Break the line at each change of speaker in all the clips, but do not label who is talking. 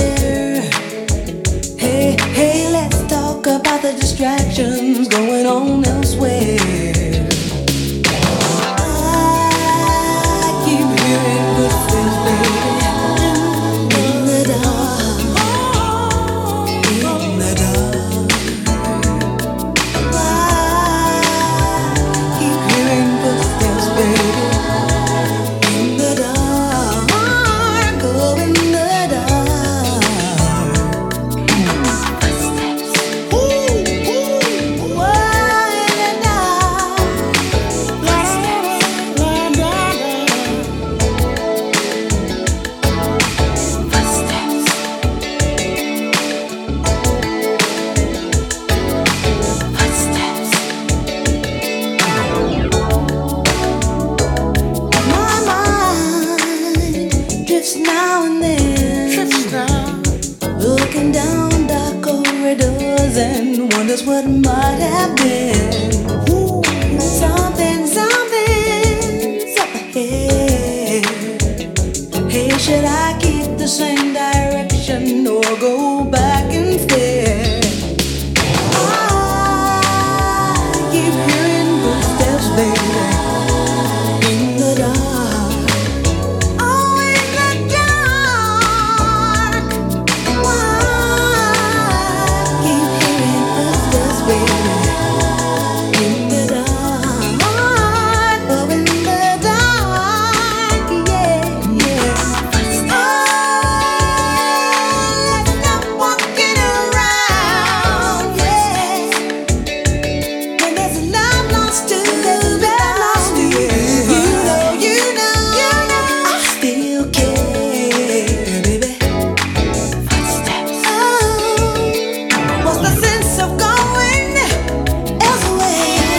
Hey, hey, let's talk about the distractions going on elsewhere. I keep hearing footsteps, baby, in the dark, in the dark. I keep hearing footsteps, baby, in the dark, oh, in the dark. Ooh, ooh, oh, in the dark. My mind drifts now and then, looking down dark corridors and wonders what might have been. Something's up ahead. Hey, should I keep the same direction or go back instead? I keep hearing footsteps, baby, in the dark. Oh, in the dark. Why keep hearing footsteps, baby, in the dark? Oh, in the dark, yeah, yeah. Oh, let's stop walking around, yeah. When there's love lost to be lost to you. You know, I still care, baby. Oh, what's the sense of going elsewhere?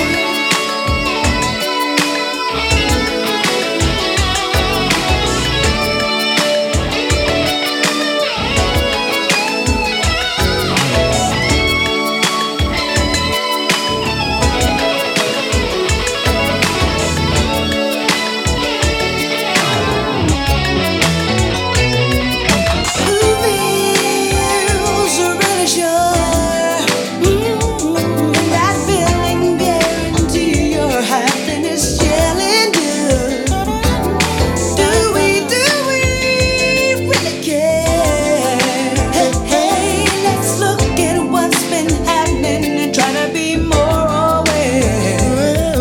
Who feels really sure? And that feeling guarantee your happiness shall endure. Do we really care? Hey, hey, let's look at what's been happening and try to be more aware.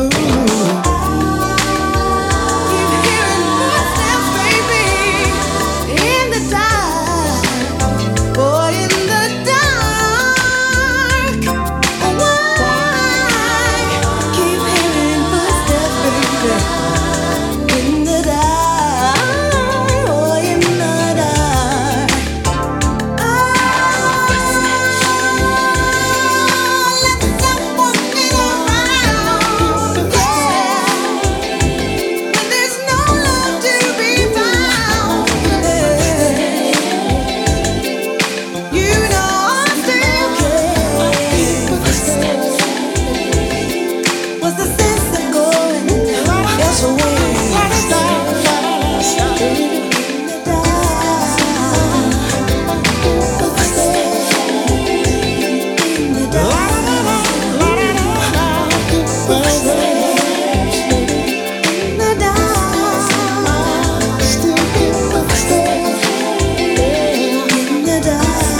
Keep hearing footsteps, baby, in the dark. Oh, in the dark. Why keep hearing footsteps, baby, in the dark? Oh, in the dark. Let's stop walking around, yeah. When there's no love to be found, you know I still care. What's the sense of going elsewhere? In the dark. In the dark.